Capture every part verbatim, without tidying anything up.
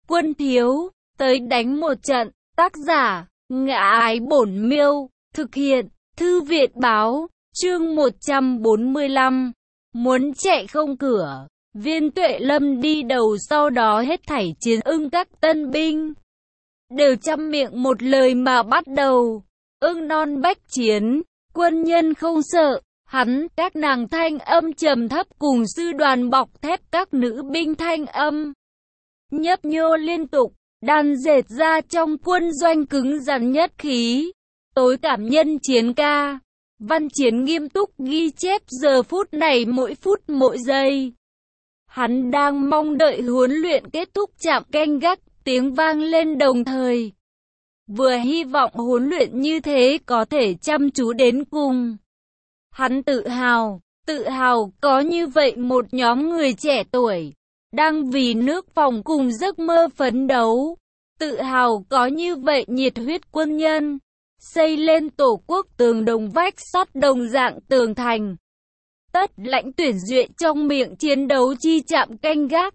Quân thiếu, tới đánh một trận. Tác giả, Ngã Ái Bổn Miêu. Thực hiện, Thư viện Báo. Chương một trăm bốn mươi lăm. Muốn chạy không cửa. Viên Tuệ Lâm đi đầu, sau đó hết thảy chiến ưng các tân binh đều chăm miệng một lời mà bắt đầu. Ưng non bách chiến, quân nhân không sợ. Hắn, các nàng thanh âm trầm thấp cùng sư đoàn bọc thép các nữ binh thanh âm nhấp nhô liên tục, đan dệt ra trong quân doanh cứng rắn nhất khí. Tối cảm nhân chiến ca. Văn Chiến nghiêm túc ghi chép giờ phút này mỗi phút mỗi giây. Hắn đang mong đợi huấn luyện kết thúc, chạm canh gác tiếng vang lên đồng thời. Vừa hy vọng huấn luyện như thế có thể chăm chú đến cùng. Hắn tự hào, tự hào có như vậy một nhóm người trẻ tuổi, đang vì nước phòng cùng giấc mơ phấn đấu. Tự hào có như vậy nhiệt huyết quân nhân, xây lên tổ quốc tường đồng vách sắt đồng dạng tường thành. Tất Lãnh Tuyển Duệ trong miệng chiến đấu chi chạm canh gác.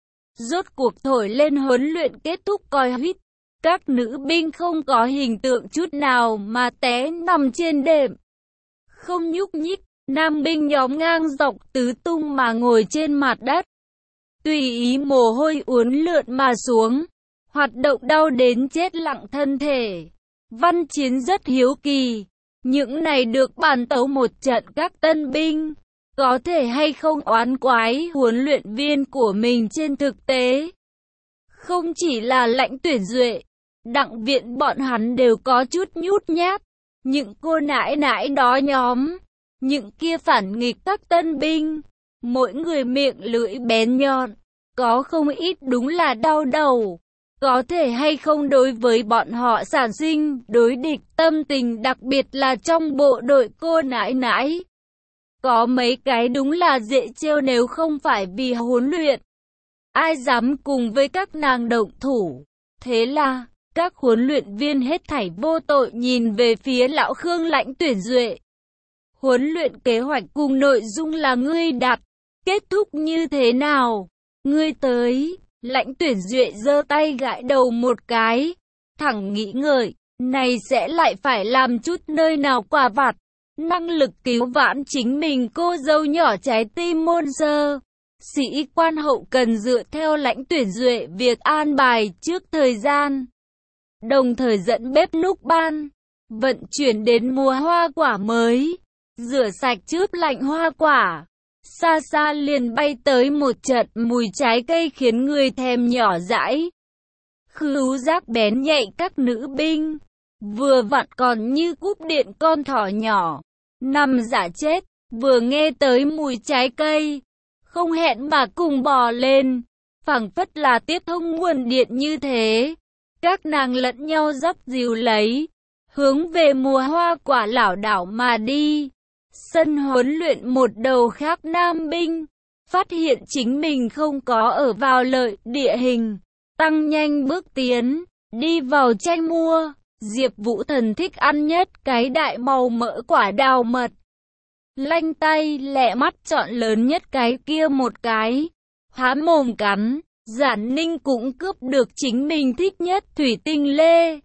Rốt cuộc thổi lên huấn luyện kết thúc còi huýt. Các nữ binh không có hình tượng chút nào mà té nằm trên đệm, không nhúc nhích. Nam binh nhóm ngang dọc tứ tung mà ngồi trên mặt đất, tùy ý mồ hôi uốn lượn mà xuống, hoạt động đau đến chết lặng thân thể. Văn Chiến rất hiếu kỳ, những này được bàn tấu một trận các tân binh, có thể hay không oán quái huấn luyện viên của mình. Trên thực tế, không chỉ là Lãnh Tuyển Duệ, Đặng Viện bọn hắn đều có chút nhút nhát. Những cô nãi nãi đó nhóm, những kia phản nghịch các tân binh, mỗi người miệng lưỡi bén nhọn, có không ít đúng là đau đầu. Có thể hay không đối với bọn họ sản sinh đối địch tâm tình, đặc biệt là trong bộ đội cô nãi nãi. Có mấy cái đúng là dễ trêu, nếu không phải vì huấn luyện, ai dám cùng với các nàng động thủ. Thế là, các huấn luyện viên hết thảy vô tội nhìn về phía lão Khương Lãnh Tuyển Duệ. Huấn luyện kế hoạch cùng nội dung là ngươi đặt, kết thúc như thế nào? Ngươi tới. Lãnh Tuyển Duệ giơ tay gãi đầu một cái, thẳng nghĩ ngợi, này sẽ lại phải làm chút nơi nào quả vặt, năng lực cứu vãn chính mình cô dâu nhỏ trái tim môn sơ. Sĩ quan hậu cần dựa theo Lãnh Tuyển Duệ việc an bài trước thời gian, đồng thời dẫn bếp núc ban, vận chuyển đến mùa hoa quả mới, rửa sạch chướp lạnh hoa quả. Xa xa liền bay tới một trận mùi trái cây khiến người thèm nhỏ dãi. Khứu giác bén nhạy các nữ binh, vừa vặn còn như cúp điện con thỏ nhỏ, nằm giả chết, vừa nghe tới mùi trái cây, không hẹn mà cùng bò lên, phảng phất là tiếp thông nguồn điện như thế. Các nàng lẫn nhau dắt dìu lấy, hướng về mùa hoa quả lảo đảo mà đi. Sân huấn luyện một đầu khác nam binh, phát hiện chính mình không có ở vào lợi địa hình, tăng nhanh bước tiến, đi vào tranh mua. Diệp Vũ Thần thích ăn nhất cái đại màu mỡ quả đào mật, lanh tay lẹ mắt chọn lớn nhất cái kia một cái, há mồm cắn. Giản Ninh cũng cướp được chính mình thích nhất thủy tinh lê,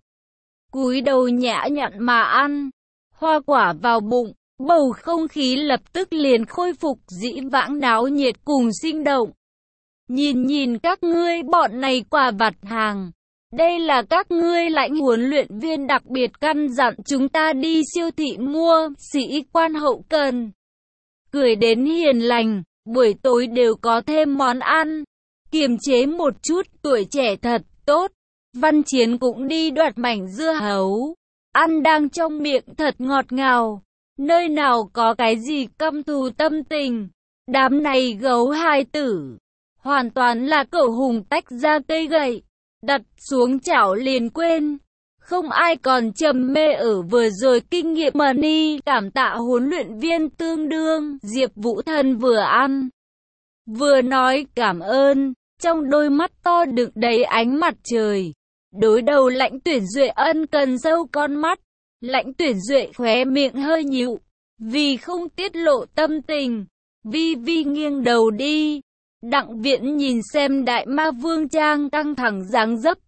cúi đầu nhã nhặn mà ăn. Hoa quả vào bụng, bầu không khí lập tức liền khôi phục dĩ vãng náo nhiệt cùng sinh động. Nhìn nhìn các ngươi bọn này quả vặt hàng, đây là các ngươi Lãnh huấn luyện viên đặc biệt căn dặn chúng ta đi siêu thị mua. Sĩ quan hậu cần cười đến hiền lành, buổi tối đều có thêm món ăn, kiềm chế một chút, tuổi trẻ thật tốt. Văn Chiến cũng đi đoạt mảnh dưa hấu, ăn đang trong miệng thật ngọt ngào, nơi nào có cái gì căm thù tâm tình. Đám này gấu hai tử, hoàn toàn là cẩu hùng tách ra cây gậy, đặt xuống chảo liền quên. Không ai còn trầm mê ở vừa rồi kinh nghiệm mà ni cảm tạ huấn luyện viên tương đương. Diệp Vũ Thần vừa ăn, vừa nói cảm ơn, trong đôi mắt to đựng đầy ánh mặt trời. Đối đầu Lãnh Tuyển Duệ ân cần sâu con mắt, Lãnh Tuyển Duệ khóe miệng hơi nhíu, vì không tiết lộ tâm tình, vi vi nghiêng đầu đi. Đặng Viễn nhìn xem Đại Ma Vương Trang căng thẳng dáng dấp,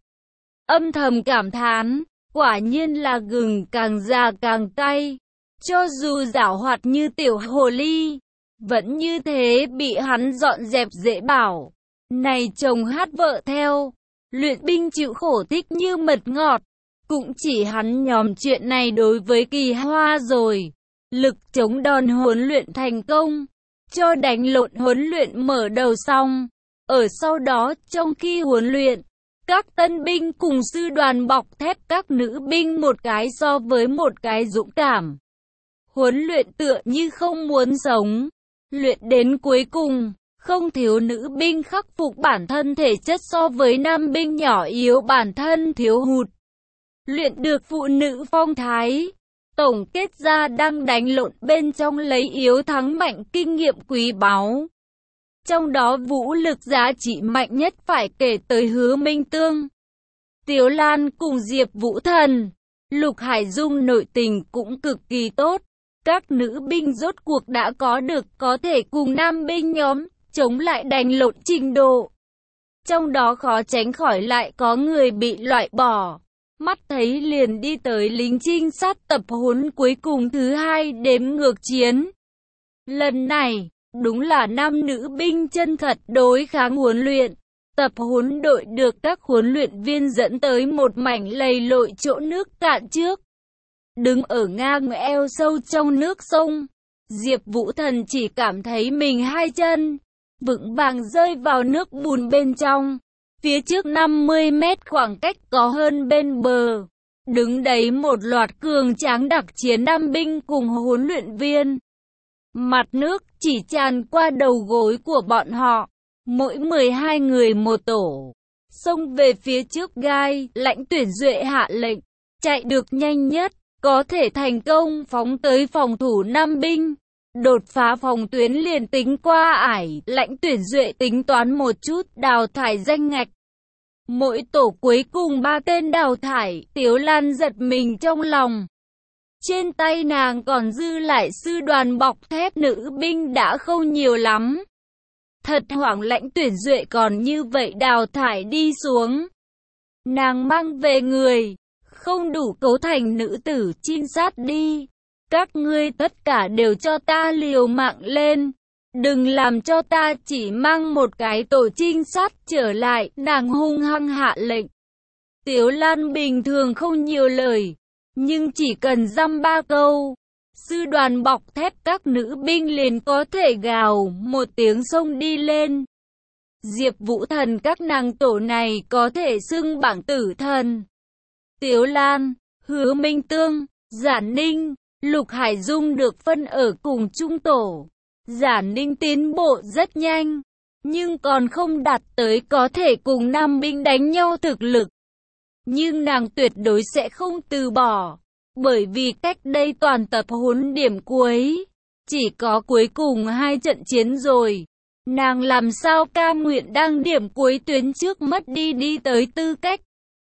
âm thầm cảm thán, quả nhiên là gừng càng già càng cay. Cho dù giảo hoạt như tiểu hồ ly, vẫn như thế bị hắn dọn dẹp dễ bảo. Này chồng hát vợ theo, luyện binh chịu khổ thích như mật ngọt. Cũng chỉ hắn nhóm chuyện này đối với Kỳ Hoa rồi. Lực chống đòn huấn luyện thành công, cho đánh lộn huấn luyện mở đầu xong. Ở sau đó trong khi huấn luyện, các tân binh cùng sư đoàn bọc thép các nữ binh một cái so với một cái dũng cảm. Huấn luyện tựa như không muốn sống. Luyện đến cuối cùng, không thiếu nữ binh khắc phục bản thân thể chất so với nam binh nhỏ yếu bản thân thiếu hụt. Luyện được phụ nữ phong thái. Tổng kết ra đang đánh lộn bên trong lấy yếu thắng mạnh kinh nghiệm quý báu. Trong đó vũ lực giá trị mạnh nhất phải kể tới Hứa Minh Tương, Tiếu Lan cùng Diệp Vũ Thần. Lục Hải Dung nội tình cũng cực kỳ tốt. Các nữ binh rốt cuộc đã có được có thể cùng nam binh nhóm chống lại đánh lộn trình độ. Trong đó khó tránh khỏi lại có người bị loại bỏ. Mắt thấy liền đi tới lính trinh sát tập huấn cuối cùng thứ hai đếm ngược chiến. Lần này, đúng là nam nữ binh chân thật đối kháng huấn luyện. Tập huấn đội được các huấn luyện viên dẫn tới một mảnh lầy lội chỗ nước cạn trước. Đứng ở ngang eo sâu trong nước sông, Diệp Vũ Thần chỉ cảm thấy mình hai chân vững vàng rơi vào nước bùn bên trong. Phía trước năm mươi mét khoảng cách có hơn bên bờ, đứng đấy một loạt cường tráng đặc chiến nam binh cùng huấn luyện viên. Mặt nước chỉ tràn qua đầu gối của bọn họ, mỗi mười hai người một tổ. Xông về phía trước gai, Lãnh Tuyển Duệ hạ lệnh, chạy được nhanh nhất, có thể thành công phóng tới phòng thủ nam binh. Đột phá phòng tuyến liền tính qua ải, Lãnh Tuyển Duệ tính toán một chút đào thải danh ngạch. Mỗi tổ cuối cùng ba tên đào thải, Tiếu Lan giật mình trong lòng. Trên tay nàng còn dư lại sư đoàn bọc thép nữ binh đã không nhiều lắm. Thật hoảng, Lãnh Tuyển Duệ còn như vậy đào thải đi xuống. Nàng mang về người, không đủ cấu thành nữ tử trinh sát đi. Các ngươi tất cả đều cho ta liều mạng lên. Đừng làm cho ta chỉ mang một cái tổ trinh sát trở lại, nàng hung hăng hạ lệnh. Tiếu Lan bình thường không nhiều lời, nhưng chỉ cần dăm ba câu, sư đoàn bọc thép các nữ binh liền có thể gào một tiếng xông đi lên. Diệp Vũ Thần các nàng tổ này có thể xưng bảng tử thần. Tiếu Lan, Hứa Minh Tương, Giản Ninh, Lục Hải Dung được phân ở cùng chung tổ. Giản Ninh tiến bộ rất nhanh, nhưng còn không đạt tới có thể cùng nam binh đánh nhau thực lực. Nhưng nàng tuyệt đối sẽ không từ bỏ, bởi vì cách đây toàn tập huấn điểm cuối, chỉ có cuối cùng hai trận chiến rồi. Nàng làm sao cam nguyện đang điểm cuối tuyến trước mất đi đi tới tư cách.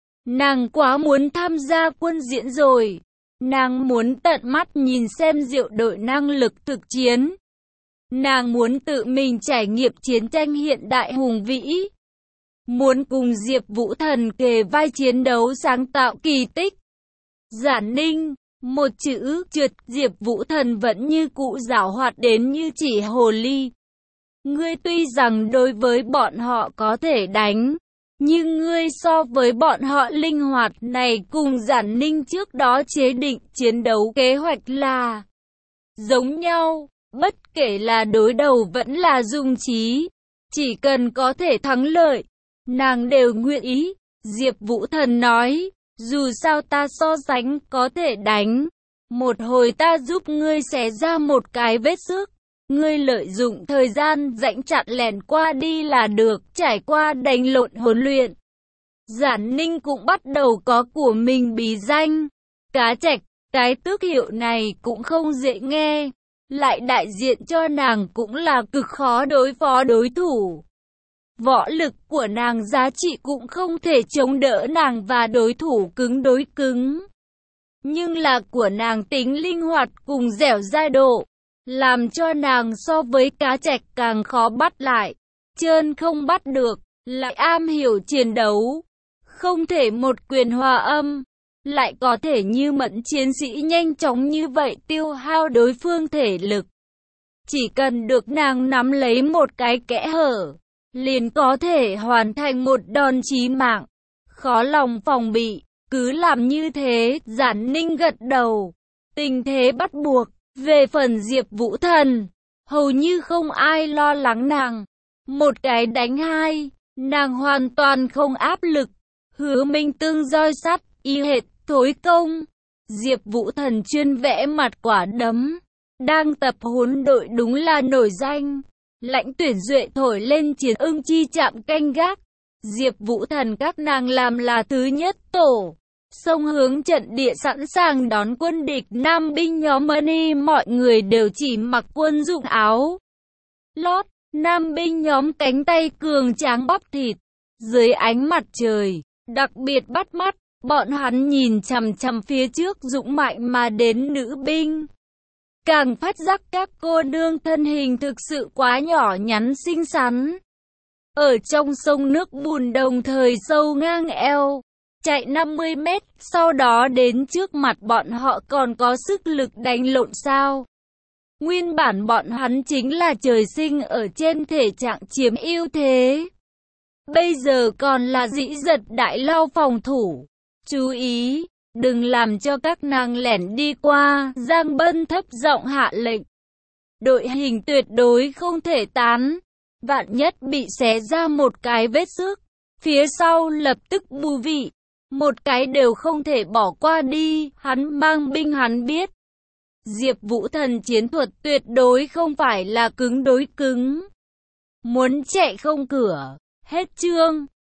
Nàng quá muốn tham gia quân diễn rồi. Nàng muốn tận mắt nhìn xem Diệu đội năng lực thực chiến. Nàng muốn tự mình trải nghiệm chiến tranh hiện đại hùng vĩ. Muốn cùng Diệp Vũ Thần kề vai chiến đấu sáng tạo kỳ tích. Giản Ninh, một chữ trượt. Diệp Vũ Thần vẫn như cũ giảo hoạt đến như chỉ hồ ly. Ngươi tuy rằng đối với bọn họ có thể đánh, nhưng ngươi so với bọn họ linh hoạt này cùng Giản Ninh trước đó chế định chiến đấu kế hoạch là giống nhau. Bất kể là đối đầu vẫn là dung trí, chỉ cần có thể thắng lợi, nàng đều nguyện ý. Diệp Vũ Thần nói, dù sao ta so sánh có thể đánh, một hồi ta giúp ngươi xé ra một cái vết xước, ngươi lợi dụng thời gian rảnh chặn lẻn qua đi là được. Trải qua đánh lộn huấn luyện, Giản Ninh cũng bắt đầu có của mình bí danh, Cá Trạch. Cái tước hiệu này cũng không dễ nghe, lại đại diện cho nàng cũng là cực khó đối phó đối thủ. Võ lực của nàng giá trị cũng không thể chống đỡ nàng và đối thủ cứng đối cứng. Nhưng là của nàng tính linh hoạt cùng dẻo dai độ, làm cho nàng so với Cá Trạch càng khó bắt lại. trơn không bắt được, lại am hiểu chiến đấu. Không thể một quyền hòa âm, lại có thể như Mẫn chiến sĩ nhanh chóng như vậy tiêu hao đối phương thể lực. Chỉ cần được nàng nắm lấy một cái kẽ hở, liền có thể hoàn thành một đòn chí mạng. Khó lòng phòng bị, cứ làm như thế. Giản Ninh gật đầu. Tình thế bắt buộc. Về phần Diệp Vũ Thần, hầu như không ai lo lắng nàng. Một cái đánh hai, nàng hoàn toàn không áp lực. Hứa Minh Tương roi sắt, y hệt thối công. Diệp Vũ Thần chuyên vẽ mặt quả đấm. Đang tập huấn đội đúng là nổi danh. Lãnh Tuyển Duệ thổi lên chiến ưng chi chạm canh gác. Diệp Vũ Thần các nàng làm là thứ nhất tổ. Xông hướng trận địa sẵn sàng đón quân địch. Nam binh nhóm Mani mọi người đều chỉ mặc quân dụng áo lót. Nam binh nhóm cánh tay cường tráng bắp thịt. Dưới ánh mặt trời, đặc biệt bắt mắt, bọn hắn nhìn chằm chằm phía trước dũng mạnh mà đến nữ binh. Càng phát giác các cô nương thân hình thực sự quá nhỏ nhắn xinh xắn. Ở trong sông nước bùn đồng thời sâu ngang eo, chạy năm mươi mét, sau đó đến trước mặt bọn họ còn có sức lực đánh lộn sao. Nguyên bản bọn hắn chính là trời sinh ở trên thể trạng chiếm ưu thế. Bây giờ còn là dĩ giật đại lao phòng thủ. Chú ý, đừng làm cho các nàng lẻn đi qua. Giang Bân thấp giọng hạ lệnh. Đội hình tuyệt đối không thể tán. Vạn nhất bị xé ra một cái vết xước, phía sau lập tức bù vị. Một cái đều không thể bỏ qua đi. Hắn mang binh hắn biết. Diệp Vũ Thần chiến thuật tuyệt đối không phải là cứng đối cứng. Muốn chạy không cửa. Hết chương.